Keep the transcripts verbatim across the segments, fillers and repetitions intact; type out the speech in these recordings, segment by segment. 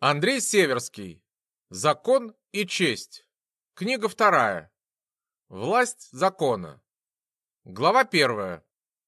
Андрей Северский. Закон и честь. Книга вторая. Власть закона. Глава первая.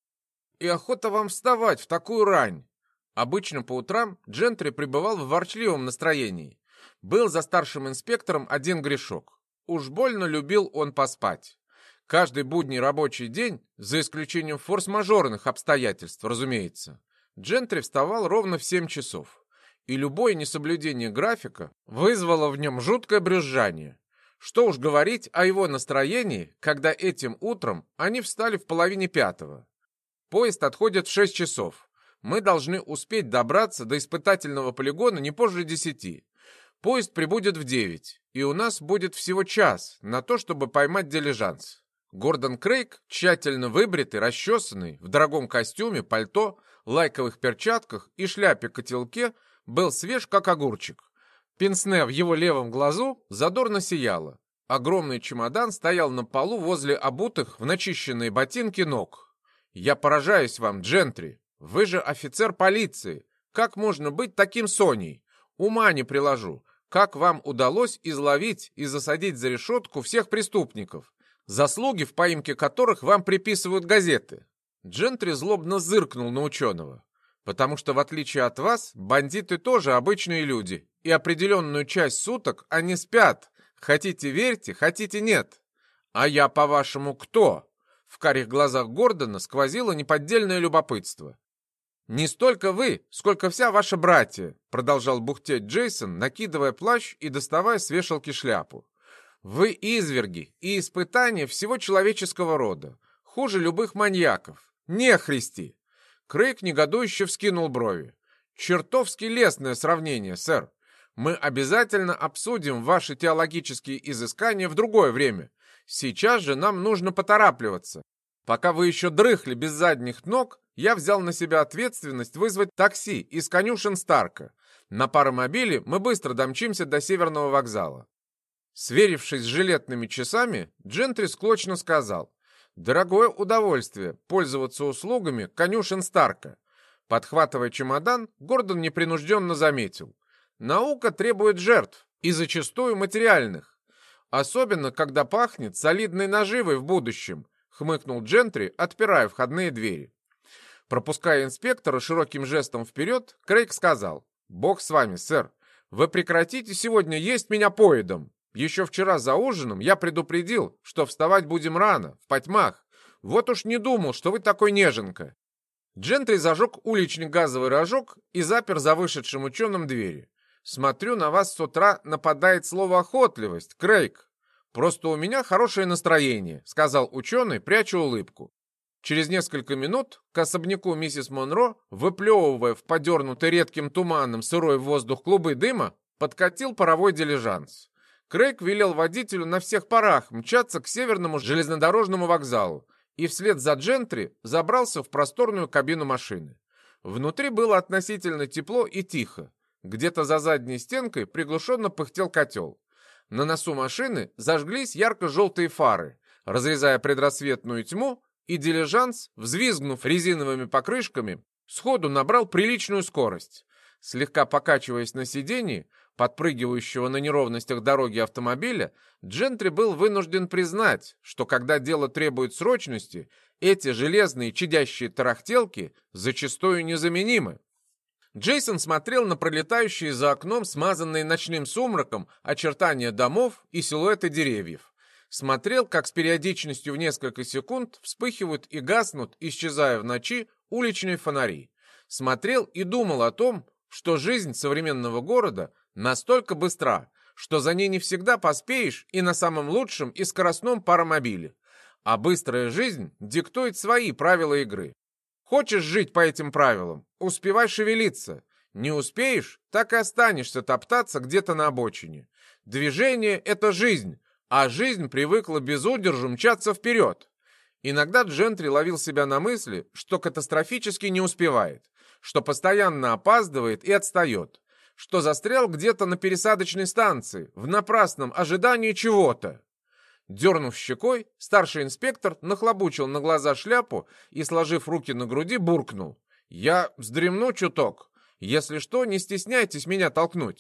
И охота вам вставать в такую рань. Обычно по утрам Джентри пребывал в ворчливом настроении. Был за старшим инспектором один грешок. Уж больно любил он поспать. Каждый будний рабочий день, за исключением форс-мажорных обстоятельств, разумеется, Джентри вставал ровно в семь часов. И любое несоблюдение графика вызвало в нем жуткое брюзжание. Что уж говорить о его настроении, когда этим утром они встали в половине пятого. Поезд отходит в шесть часов. Мы должны успеть добраться до испытательного полигона не позже десяти. Поезд прибудет в девять, и у нас будет всего час на то, чтобы поймать дилижанс. Гордон Крейг, тщательно выбритый, расчесанный, в дорогом костюме, пальто, лайковых перчатках и шляпе-котелке, был свеж, как огурчик. Пенсне в его левом глазу задорно сияло. Огромный чемодан стоял на полу возле обутых в начищенные ботинки ног. «Я поражаюсь вам, Джентри. Вы же офицер полиции. Как можно быть таким соней? Ума не приложу. Как вам удалось изловить и засадить за решетку всех преступников, заслуги в поимке которых вам приписывают газеты?» Джентри злобно зыркнул на ученого. «Потому что, в отличие от вас, бандиты тоже обычные люди, и определенную часть суток они спят. Хотите верьте, хотите нет. А я, по-вашему, кто?» В карих глазах Гордона сквозило неподдельное любопытство. «Не столько вы, сколько вся ваша братья», продолжал бухтеть Джейсон, накидывая плащ и доставая с вешалки шляпу. «Вы изверги и испытания всего человеческого рода, хуже любых маньяков. Нехристи!» Крейг негодующе вскинул брови. «Чертовски лестное сравнение, сэр. Мы обязательно обсудим ваши теологические изыскания в другое время. Сейчас же нам нужно поторапливаться. Пока вы еще дрыхли без задних ног, я взял на себя ответственность вызвать такси из конюшен Старка. На паромобиле мы быстро домчимся до Северного вокзала». Сверившись с жилетными часами, Джентри склочно сказал: «Дорогое удовольствие пользоваться услугами конюшен Старка». Подхватывая чемодан, Гордон непринужденно заметил: «Наука требует жертв, и зачастую материальных. Особенно, когда пахнет солидной наживой в будущем», хмыкнул Джентри, отпирая входные двери. Пропуская инспектора широким жестом вперед, Крейг сказал: «Бог с вами, сэр. Вы прекратите сегодня есть меня поедом. Еще вчера за ужином я предупредил, что вставать будем рано, в потьмах. Вот уж не думал, что вы такой неженка». Джентри зажег уличный газовый рожок и запер за вышедшим ученым двери. «Смотрю, на вас с утра нападает слово «охотливость», Крейг». «Просто у меня хорошее настроение», — сказал ученый, пряча улыбку. Через несколько минут к особняку миссис Монро, выплевывая в подернутый редким туманом сырой воздух клубы дыма, подкатил паровой дилижанс. Крейг велел водителю на всех парах мчаться к Северному железнодорожному вокзалу и вслед за Джентри забрался в просторную кабину машины. Внутри было относительно тепло и тихо. Где-то за задней стенкой приглушенно пыхтел котел. На носу машины зажглись ярко-желтые фары, разрезая предрассветную тьму, и дилижанс, взвизгнув резиновыми покрышками, сходу набрал приличную скорость. Слегка покачиваясь на сиденье, подпрыгивающего на неровностях дороги автомобиля, Джентри был вынужден признать, что когда дело требует срочности, эти железные чадящие тарахтелки зачастую незаменимы. Джейсон смотрел на пролетающие за окном смазанные ночным сумраком очертания домов и силуэты деревьев. Смотрел, как с периодичностью в несколько секунд вспыхивают и гаснут, исчезая в ночи, уличные фонари. Смотрел и думал о том, что жизнь современного города настолько быстра, что за ней не всегда поспеешь и на самом лучшем и скоростном паромобиле. А быстрая жизнь диктует свои правила игры. Хочешь жить по этим правилам? Успевай шевелиться. Не успеешь, так и останешься топтаться где-то на обочине. Движение — это жизнь, а жизнь привыкла без удержу мчаться вперед. Иногда Джентри ловил себя на мысли, что катастрофически не успевает, что постоянно опаздывает и отстает, что застрял где-то на пересадочной станции в напрасном ожидании чего-то. Дернув щекой, старший инспектор нахлобучил на глаза шляпу и, сложив руки на груди, буркнул: «Я вздремну чуток. Если что, не стесняйтесь меня толкнуть».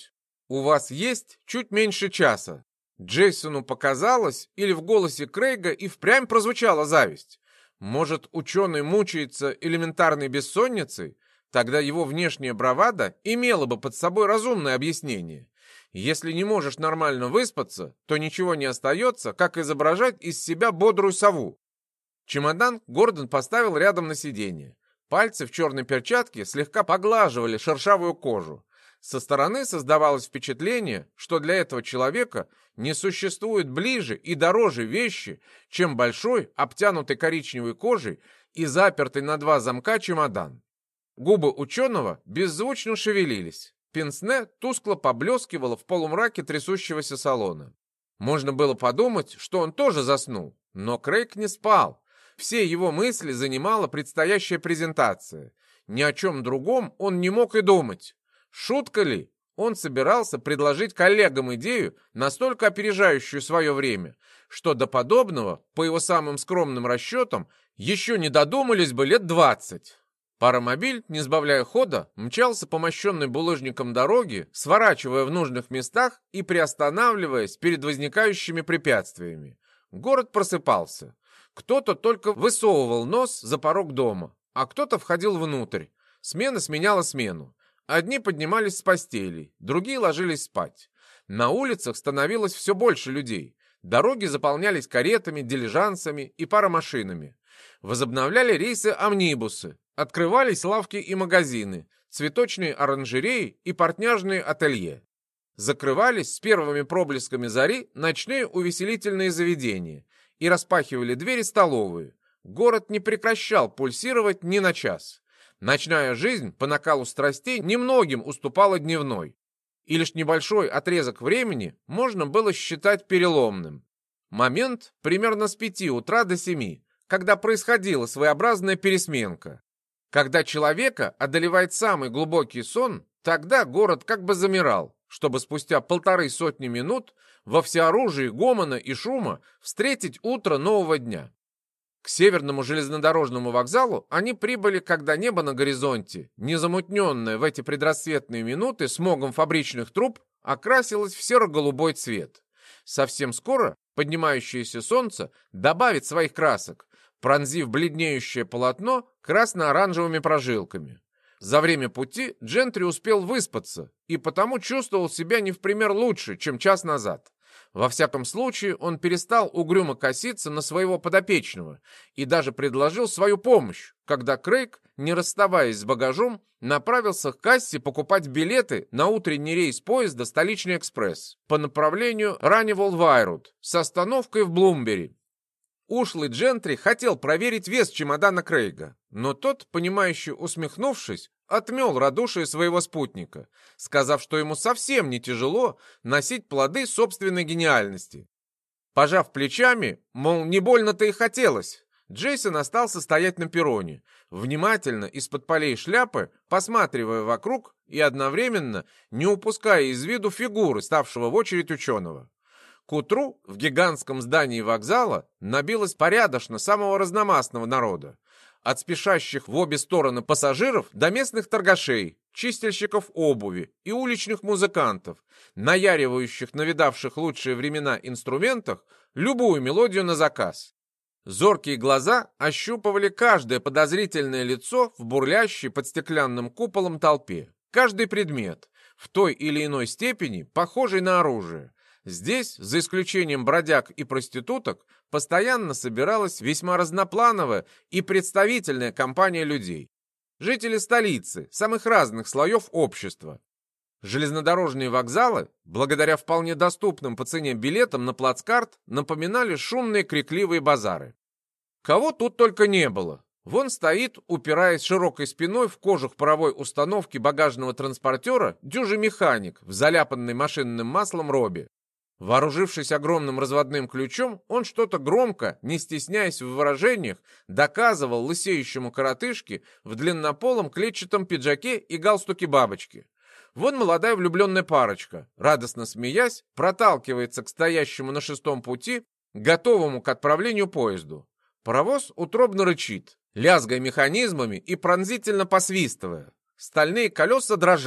У вас есть чуть меньше часа». Джейсону показалось, или в голосе Крейга и впрямь прозвучала зависть. Может, ученый мучается элементарной бессонницей? Тогда его внешняя бравада имела бы под собой разумное объяснение. Если не можешь нормально выспаться, то ничего не остается, как изображать из себя бодрую сову. Чемодан Гордон поставил рядом на сиденье. Пальцы в черной перчатке слегка поглаживали шершавую кожу. Со стороны создавалось впечатление, что для этого человека не существует ближе и дороже вещи, чем большой, обтянутый коричневой кожей и запертый на два замка чемодан. Губы ученого беззвучно шевелились. Пенсне тускло поблескивало в полумраке трясущегося салона. Можно было подумать, что он тоже заснул, но Крейг не спал. Все его мысли занимала предстоящая презентация. Ни о чем другом он не мог и думать. Шутка ли? Он собирался предложить коллегам идею, настолько опережающую свое время, что до подобного, по его самым скромным расчетам, еще не додумались бы лет двадцать. Паромобиль, не сбавляя хода, мчался по мощенной булыжником дороге, сворачивая в нужных местах и приостанавливаясь перед возникающими препятствиями. Город просыпался. Кто-то только высовывал нос за порог дома, а кто-то входил внутрь. Смена сменяла смену. Одни поднимались с постелей, другие ложились спать. На улицах становилось все больше людей. Дороги заполнялись каретами, дилижансами и паромашинами. Возобновляли рейсы амнибусы. Открывались лавки и магазины, цветочные оранжереи и портняжные ателье. Закрывались с первыми проблесками зари ночные увеселительные заведения и распахивали двери столовые. Город не прекращал пульсировать ни на час. Ночная жизнь по накалу страстей немногим уступала дневной. И лишь небольшой отрезок времени можно было считать переломным. Момент примерно с пяти утра до семи, когда происходила своеобразная пересменка. Когда человека одолевает самый глубокий сон, тогда город как бы замирал, чтобы спустя полторы сотни минут во всеоружии гомона и шума встретить утро нового дня. К северному железнодорожному вокзалу они прибыли, когда небо на горизонте, незамутненное в эти предрассветные минуты смогом фабричных труб, окрасилось в серо-голубой цвет. Совсем скоро поднимающееся солнце добавит своих красок, пронзив бледнеющее полотно красно-оранжевыми прожилками. За время пути Джентри успел выспаться и потому чувствовал себя не в пример лучше, чем час назад. Во всяком случае, он перестал угрюмо коситься на своего подопечного и даже предложил свою помощь, когда Крейг, не расставаясь с багажом, направился к кассе покупать билеты на утренний рейс поезда «Столичный экспресс» по направлению Раннивол-Вайрут с остановкой в Блумбери. Ушлый Джентри хотел проверить вес чемодана Крейга, но тот, понимающе усмехнувшись, отмел радушие своего спутника, сказав, что ему совсем не тяжело носить плоды собственной гениальности. Пожав плечами, мол, не больно-то и хотелось, Джейсон остался стоять на перроне, внимательно из-под полей шляпы, посматривая вокруг и одновременно не упуская из виду фигуры, ставшего в очередь ученого. К утру в гигантском здании вокзала набилось порядочно самого разномастного народа. От спешащих в обе стороны пассажиров до местных торгашей, чистильщиков обуви и уличных музыкантов, наяривающих на видавших лучшие времена инструментах любую мелодию на заказ. Зоркие глаза ощупывали каждое подозрительное лицо в бурлящей под стеклянным куполом толпе. Каждый предмет, в той или иной степени похожий на оружие. Здесь, за исключением бродяг и проституток, постоянно собиралась весьма разноплановая и представительная компания людей. Жители столицы, самых разных слоев общества. Железнодорожные вокзалы, благодаря вполне доступным по цене билетам на плацкарт, напоминали шумные крикливые базары. Кого тут только не было. Вон стоит, упираясь широкой спиной в кожух паровой установки багажного транспортера, дюжий механик в заляпанной машинным маслом робе. Вооружившись огромным разводным ключом, он что-то громко, не стесняясь в выражениях, доказывал лысеющему коротышке в длиннополом клетчатом пиджаке и галстуке бабочки. Вон молодая влюбленная парочка, радостно смеясь, проталкивается к стоящему на шестом пути, готовому к отправлению поезду. Паровоз утробно рычит, лязгая механизмами и пронзительно посвистывая. Стальные колеса дрожат,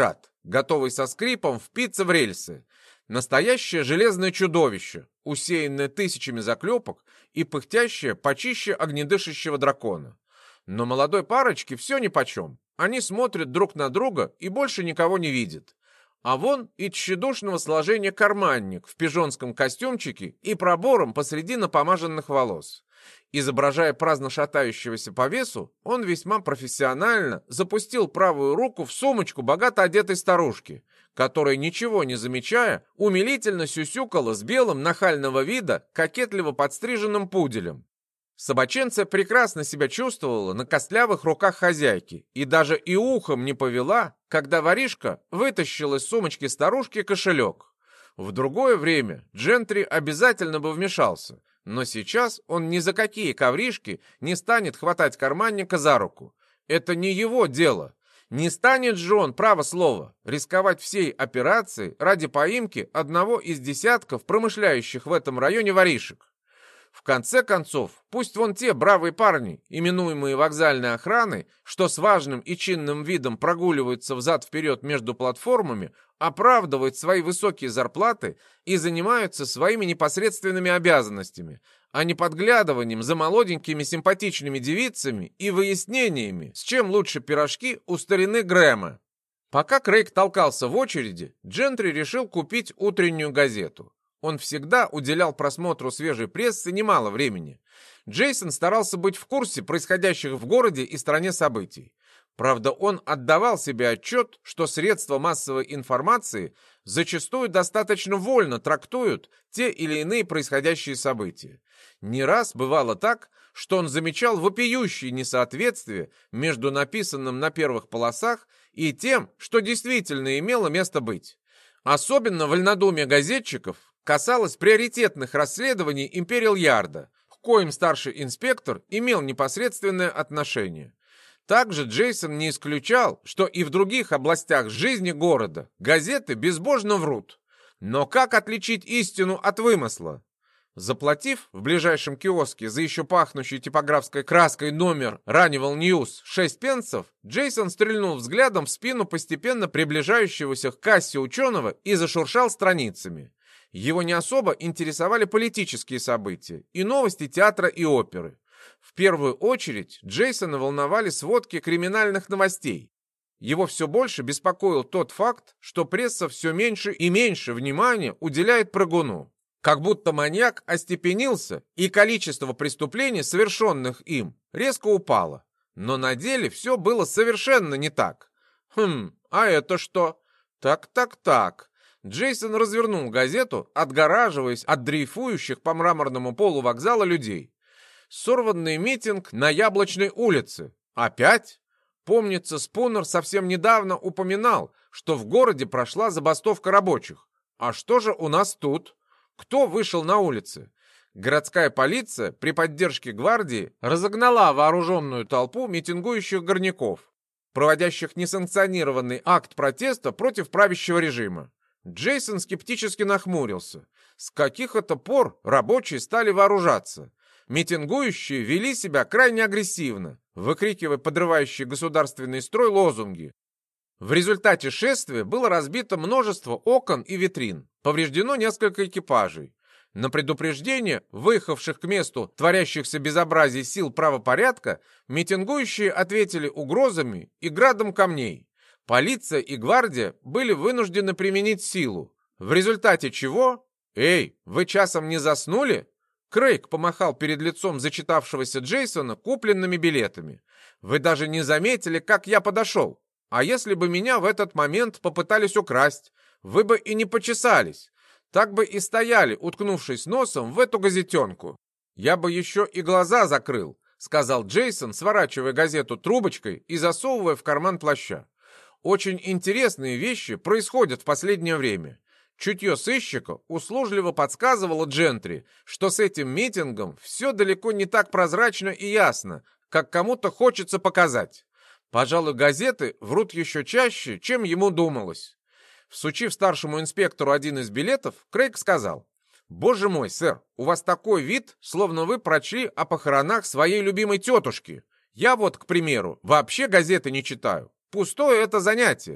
готовый со скрипом впиться в рельсы. Настоящее железное чудовище, усеянное тысячами заклепок и пыхтящее почище огнедышащего дракона. Но молодой парочке все нипочем. Они смотрят друг на друга и больше никого не видят. А вон и тщедушного сложения карманник в пижонском костюмчике и пробором посреди напомаженных волос. Изображая праздно шатающегося по весу, он весьма профессионально запустил правую руку в сумочку богато одетой старушки, которая, ничего не замечая, умилительно сюсюкала с белым нахального вида кокетливо подстриженным пуделем. Собаченция прекрасно себя чувствовала на костлявых руках хозяйки и даже и ухом не повела, когда воришка вытащил из сумочки старушки кошелек. В другое время Джентри обязательно бы вмешался, но сейчас он ни за какие ковришки не станет хватать карманника за руку. Это не его дело. Не станет же он, право слово, рисковать всей операцией ради поимки одного из десятков промышляющих в этом районе воришек. В конце концов, пусть вон те бравые парни, именуемые вокзальной охраной, что с важным и чинным видом прогуливаются взад-вперед между платформами, оправдывают свои высокие зарплаты и занимаются своими непосредственными обязанностями, а не подглядыванием за молоденькими симпатичными девицами и выяснениями, с чем лучше пирожки у старины Грэма. Пока Крейг толкался в очереди, Джентри решил купить утреннюю газету. Он всегда уделял просмотру свежей прессы немало времени. Джейсон старался быть в курсе происходящих в городе и стране событий. Правда, он отдавал себе отчет, что средства массовой информации зачастую достаточно вольно трактуют те или иные происходящие события. Не раз бывало так, что он замечал вопиющие несоответствия между написанным на первых полосах и тем, что действительно имело место быть. Особенно вольнодумие газетчиков касалось приоритетных расследований Империал Ярда, к коим старший инспектор имел непосредственное отношение. Также Джейсон не исключал, что и в других областях жизни города газеты безбожно врут. Но как отличить истину от вымысла? Заплатив в ближайшем киоске за еще пахнущий типографской краской номер Раннивал Ньюс шесть пенсов, Джейсон стрельнул взглядом в спину постепенно приближающегося к кассе ученого и зашуршал страницами. Его не особо интересовали политические события и новости театра и оперы. В первую очередь Джейсона волновали сводки криминальных новостей. Его все больше беспокоил тот факт, что пресса все меньше и меньше внимания уделяет прыгуну. Как будто маньяк остепенился, и количество преступлений, совершенных им, резко упало. Но на деле все было совершенно не так. Хм, а это что? Так-так-так. Джейсон развернул газету, отгораживаясь от дрейфующих по мраморному полу вокзала людей. Сорванный митинг на Яблочной улице. Опять? Помнится, Спунер совсем недавно упоминал, что в городе прошла забастовка рабочих. А что же у нас тут? Кто вышел на улицы? Городская полиция при поддержке гвардии разогнала вооруженную толпу митингующих горняков, проводящих несанкционированный акт протеста против правящего режима. Джейсон скептически нахмурился. С каких это пор рабочие стали вооружаться? Митингующие вели себя крайне агрессивно, выкрикивая подрывающие государственный строй лозунги. В результате шествия было разбито множество окон и витрин, повреждено несколько экипажей. На предупреждение выехавших к месту творящихся безобразий сил правопорядка митингующие ответили угрозами и градом камней. Полиция и гвардия были вынуждены применить силу, в результате чего... «Эй, вы часом не заснули?» Крейг помахал перед лицом зачитавшегося Джейсона купленными билетами. «Вы даже не заметили, как я подошел. А если бы меня в этот момент попытались украсть, вы бы и не почесались. Так бы и стояли, уткнувшись носом в эту газетенку. Я бы еще и глаза закрыл», — сказал Джейсон, сворачивая газету трубочкой и засовывая в карман плаща. «Очень интересные вещи происходят в последнее время». Чутье сыщика услужливо подсказывало Джентри, что с этим митингом все далеко не так прозрачно и ясно, как кому-то хочется показать. Пожалуй, газеты врут еще чаще, чем ему думалось. Всучив старшему инспектору один из билетов, Крейг сказал: «Боже мой, сэр, у вас такой вид, словно вы прочли о похоронах своей любимой тетушки. Я вот, к примеру, вообще газеты не читаю. Пустое это занятие.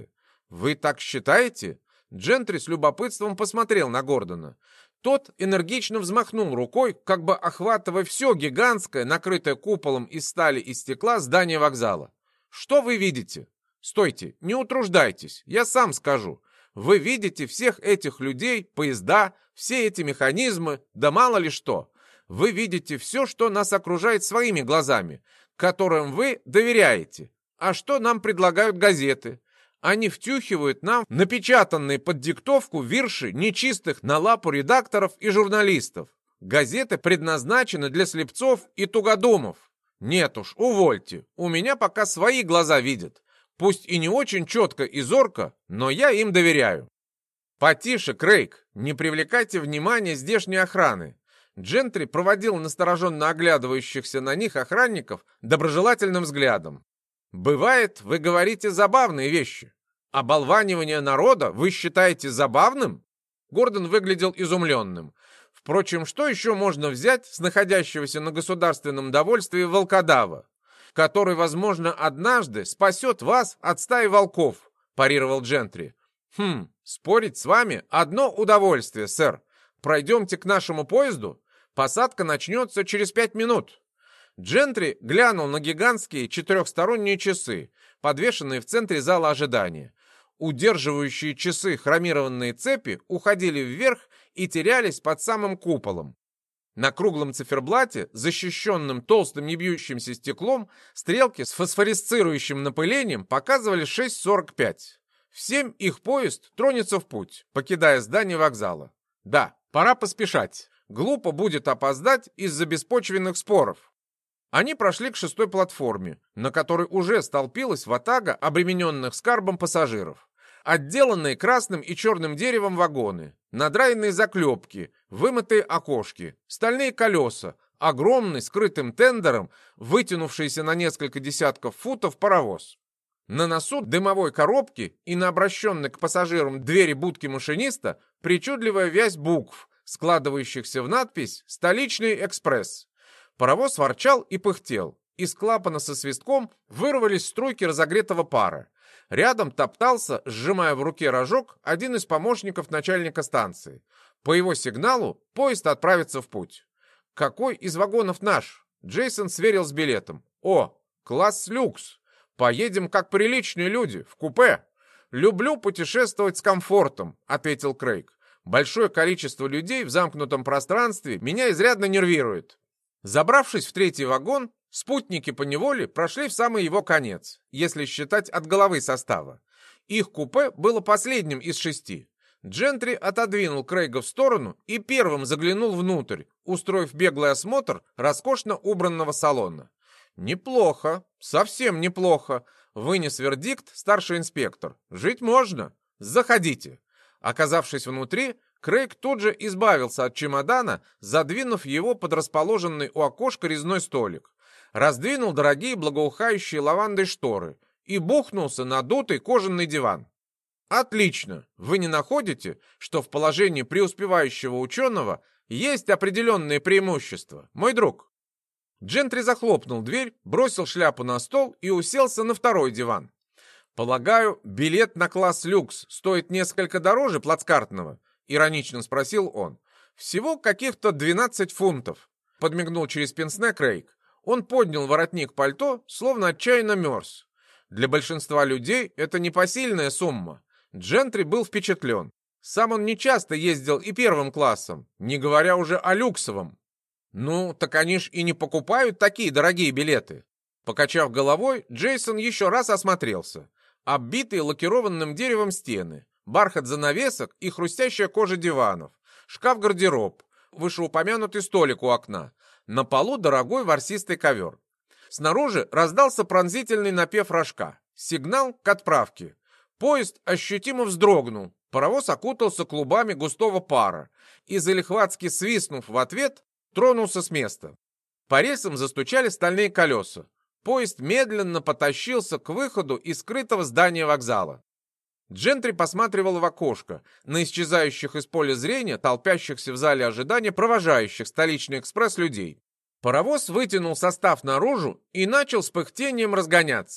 «Вы так считаете?» Джентри с любопытством посмотрел на Гордона. Тот энергично взмахнул рукой, как бы охватывая все гигантское, накрытое куполом из стали и стекла здание вокзала. «Что вы видите?» «Стойте, не утруждайтесь, я сам скажу. Вы видите всех этих людей, поезда, все эти механизмы, да мало ли что. Вы видите все, что нас окружает своими глазами, которым вы доверяете. А что нам предлагают газеты? Они втюхивают нам напечатанные под диктовку вирши нечистых на лапу редакторов и журналистов. Газеты предназначены для слепцов и тугодумов. Нет уж, увольте, у меня пока свои глаза видят. Пусть и не очень четко и зорко, но я им доверяю». «Потише, Крейг, не привлекайте внимания здешней охраны». Джентри проводил настороженно оглядывающихся на них охранников доброжелательным взглядом. «Бывает, вы говорите забавные вещи. Оболванивание народа вы считаете забавным?» Гордон выглядел изумленным. Впрочем, что еще можно взять с находящегося на государственном довольствии волкодава, который, возможно, однажды спасет вас от стаи волков, парировал Джентри. «Хм, спорить с вами одно удовольствие, сэр. Пройдемте к нашему поезду. Посадка начнется через пять минут». Джентри глянул на гигантские четырехсторонние часы, подвешенные в центре зала ожидания. Удерживающие часы хромированные цепи уходили вверх и терялись под самым куполом. На круглом циферблате, защищенном толстым небьющимся стеклом, стрелки с фосфорисцирующим напылением показывали шесть сорок пять. В семь их поезд тронется в путь, покидая здание вокзала. Да, пора поспешать. Глупо будет опоздать из-за беспочвенных споров. Они прошли к шестой платформе, на которой уже столпилась ватага обремененных скарбом пассажиров. Отделанные красным и черным деревом вагоны, надраенные заклепки, вымытые окошки, стальные колеса, огромный скрытым тендером, вытянувшийся на несколько десятков футов паровоз. На носу дымовой коробки и на обращенной к пассажирам двери будки машиниста причудливая вязь букв, складывающихся в надпись «Столичный экспресс». Паровоз ворчал и пыхтел. Из клапана со свистком вырвались струйки разогретого пара. Рядом топтался, сжимая в руке рожок, один из помощников начальника станции. По его сигналу поезд отправится в путь. «Какой из вагонов наш?» Джейсон сверил с билетом. «О, класс люкс! Поедем как приличные люди, в купе!» «Люблю путешествовать с комфортом», — ответил Крейг. «Большое количество людей в замкнутом пространстве меня изрядно нервирует». Забравшись в третий вагон, спутники поневоле прошли в самый его конец, если считать от головы состава. Их купе было последним из шести. Джентри отодвинул Крейга в сторону и первым заглянул внутрь, устроив беглый осмотр роскошно убранного салона. «Неплохо, совсем неплохо», — вынес вердикт старший инспектор. «Жить можно. Заходите». Оказавшись внутри, Крейг тут же избавился от чемодана, задвинув его под расположенный у окошка резной столик, раздвинул дорогие благоухающие лавандой шторы и бухнулся на дутый кожаный диван. «Отлично! Вы не находите, что в положении преуспевающего ученого есть определенные преимущества, мой друг?» Джентри захлопнул дверь, бросил шляпу на стол и уселся на второй диван. «Полагаю, билет на класс люкс стоит несколько дороже плацкартного?» — иронично спросил он. «Всего каких-то двенадцать фунтов», — подмигнул через пенсне Крейг. Он поднял воротник пальто, словно отчаянно мерз. Для большинства людей это непосильная сумма. Джентри был впечатлен. Сам он нечасто ездил и первым классом, не говоря уже о люксовом. «Ну, так они ж и не покупают такие дорогие билеты». Покачав головой, Джейсон еще раз осмотрелся. Оббитые лакированным деревом стены, бархат занавесок и хрустящая кожа диванов, шкаф-гардероб, вышеупомянутый столик у окна, на полу дорогой ворсистый ковер. Снаружи раздался пронзительный напев рожка, сигнал к отправке. Поезд ощутимо вздрогнул, паровоз окутался клубами густого пара и, залихватски свистнув в ответ, тронулся с места. По рельсам застучали стальные колеса. Поезд медленно потащился к выходу из скрытого здания вокзала. Джентри посматривал в окошко на исчезающих из поля зрения, толпящихся в зале ожидания провожающих столичный экспресс людей. Паровоз вытянул состав наружу и начал с пыхтением разгоняться.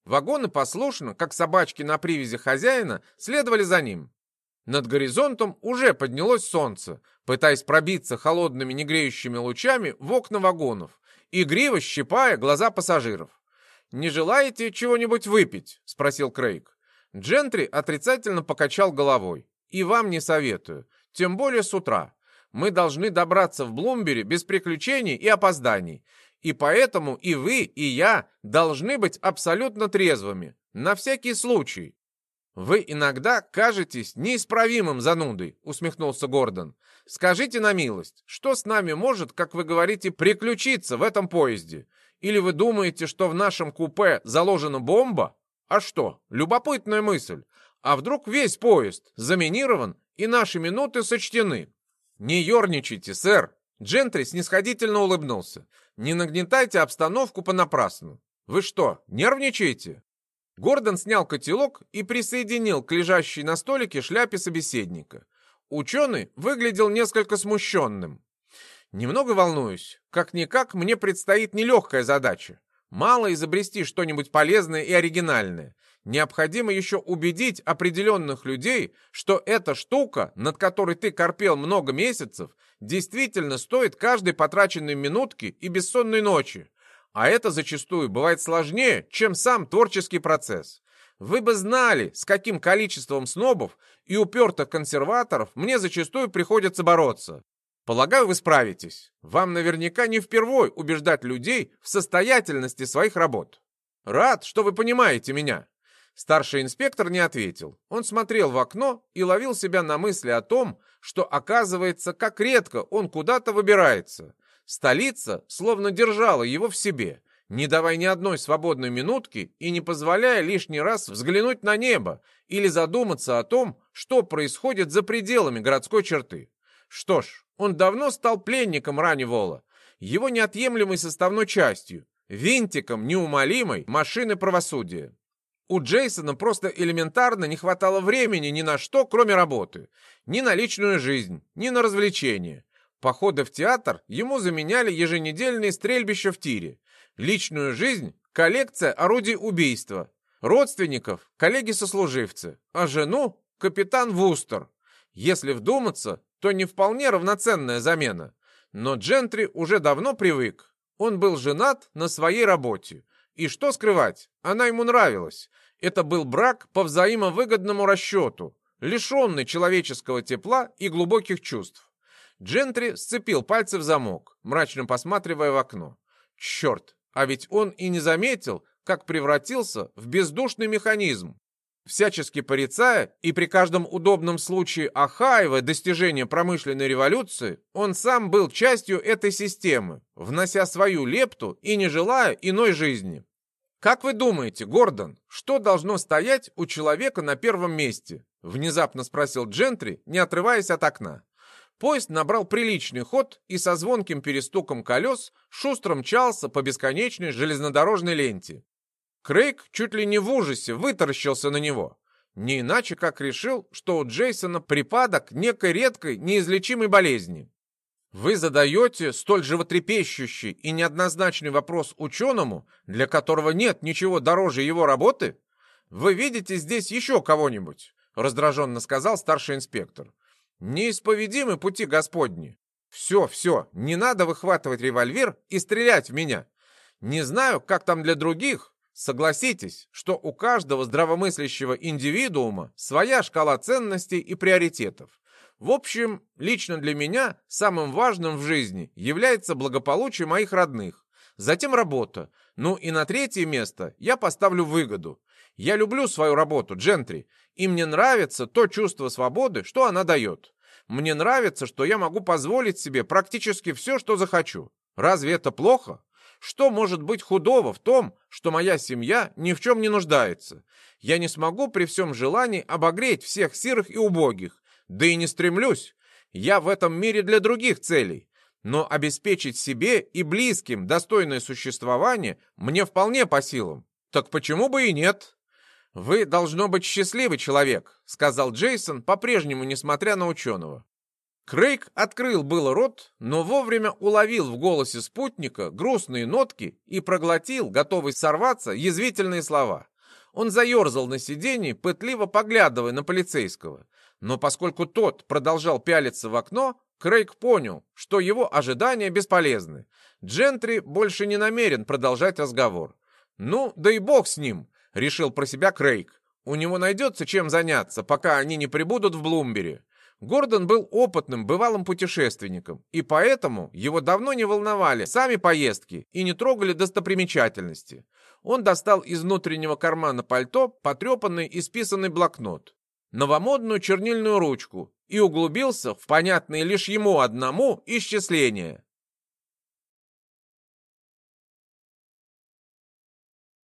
Вагоны послушно, как собачки на привязи хозяина, следовали за ним. Над горизонтом уже поднялось солнце, пытаясь пробиться холодными негреющими лучами в окна вагонов, игриво щипая глаза пассажиров. «Не желаете чего-нибудь выпить?» — спросил Крейг. Джентри отрицательно покачал головой. «И вам не советую, тем более с утра. Мы должны добраться в Блумбери без приключений и опозданий. И поэтому и вы, и я должны быть абсолютно трезвыми. На всякий случай». «Вы иногда кажетесь неисправимым занудой», — усмехнулся Гордон. «Скажите на милость, что с нами может, как вы говорите, приключиться в этом поезде? Или вы думаете, что в нашем купе заложена бомба? А что, любопытная мысль. А вдруг весь поезд заминирован и наши минуты сочтены?» «Не ерничайте, сэр!» Джентри снисходительно улыбнулся. «Не нагнетайте обстановку понапрасну. Вы что, нервничаете?» Гордон снял котелок и присоединил к лежащей на столике шляпе собеседника. Ученый выглядел несколько смущенным. «Немного волнуюсь. Как-никак мне предстоит нелегкая задача. Мало изобрести что-нибудь полезное и оригинальное. Необходимо еще убедить определенных людей, что эта штука, над которой ты корпел много месяцев, действительно стоит каждой потраченной минутки и бессонной ночи. А это зачастую бывает сложнее, чем сам творческий процесс. Вы бы знали, с каким количеством снобов и упертых консерваторов мне зачастую приходится бороться. Полагаю, вы справитесь. Вам наверняка не впервой убеждать людей в состоятельности своих работ. Рад, что вы понимаете меня». Старший инспектор не ответил. Он смотрел в окно и ловил себя на мысли о том, что, оказывается, как редко он куда-то выбирается. Столица словно держала его в себе, не давая ни одной свободной минутки и не позволяя лишний раз взглянуть на небо или задуматься о том, что происходит за пределами городской черты. Что ж, он давно стал пленником Раннивола, его неотъемлемой составной частью, винтиком неумолимой машины правосудия. У Джейсона просто элементарно не хватало времени ни на что, кроме работы. Ни на личную жизнь, ни на развлечения. Походы в театр ему заменяли еженедельные стрельбища в тире. Личную жизнь – коллекция орудий убийства. Родственников – коллеги-сослуживцы. А жену – капитан Вустер. Если вдуматься, то не вполне равноценная замена. Но Джентри уже давно привык. Он был женат на своей работе. И что скрывать, она ему нравилась. Это был брак по взаимовыгодному расчету, лишенный человеческого тепла и глубоких чувств. Джентри сцепил пальцы в замок, мрачно посматривая в окно. Черт, а ведь он и не заметил, как превратился в бездушный механизм. Всячески порицая и при каждом удобном случае охаивая достижения промышленной революции, он сам был частью этой системы, внося свою лепту и не желая иной жизни. «Как вы думаете, Гордон, что должно стоять у человека на первом месте?» — внезапно спросил Джентри, не отрываясь от окна. Поезд набрал приличный ход и со звонким перестуком колес шустро мчался по бесконечной железнодорожной ленте. Крейг чуть ли не в ужасе вытаращился на него. Не иначе как решил, что у Джейсона припадок некой редкой неизлечимой болезни. Вы задаете столь животрепещущий и неоднозначный вопрос ученому, для которого нет ничего дороже его работы? Вы видите здесь еще кого-нибудь? Раздраженно сказал старший инспектор. Неисповедимы пути Господни. Все, все, не надо выхватывать револьвер и стрелять в меня. Не знаю, как там для других. Согласитесь, что у каждого здравомыслящего индивидуума своя шкала ценностей и приоритетов. В общем, лично для меня самым важным в жизни является благополучие моих родных, затем работа, ну и на третье место я поставлю выгоду. Я люблю свою работу, Джентри, и мне нравится то чувство свободы, что она дает. Мне нравится, что я могу позволить себе практически все, что захочу. Разве это плохо? Что может быть худого в том, что моя семья ни в чем не нуждается? Я не смогу при всем желании обогреть всех сирых и убогих, да и не стремлюсь. Я в этом мире для других целей. Но обеспечить себе и близким достойное существование мне вполне по силам. Так почему бы и нет? «Вы, должно быть, счастливый человек», — сказал Джейсон, по-прежнему несмотря на ученого. Крейг открыл было рот, но вовремя уловил в голосе спутника грустные нотки и проглотил, готовый сорваться, язвительные слова. Он заерзал на сиденье, пытливо поглядывая на полицейского. Но поскольку тот продолжал пялиться в окно, Крейг понял, что его ожидания бесполезны. Джентри больше не намерен продолжать разговор. «Ну, да и бог с ним», — решил про себя Крейг. «У него найдется чем заняться, пока они не прибудут в Блумбери». Гордон был опытным, бывалым путешественником, и поэтому его давно не волновали сами поездки и не трогали достопримечательности. Он достал из внутреннего кармана пальто потрепанный и списанный блокнот, новомодную чернильную ручку и углубился в понятные лишь ему одному исчисления.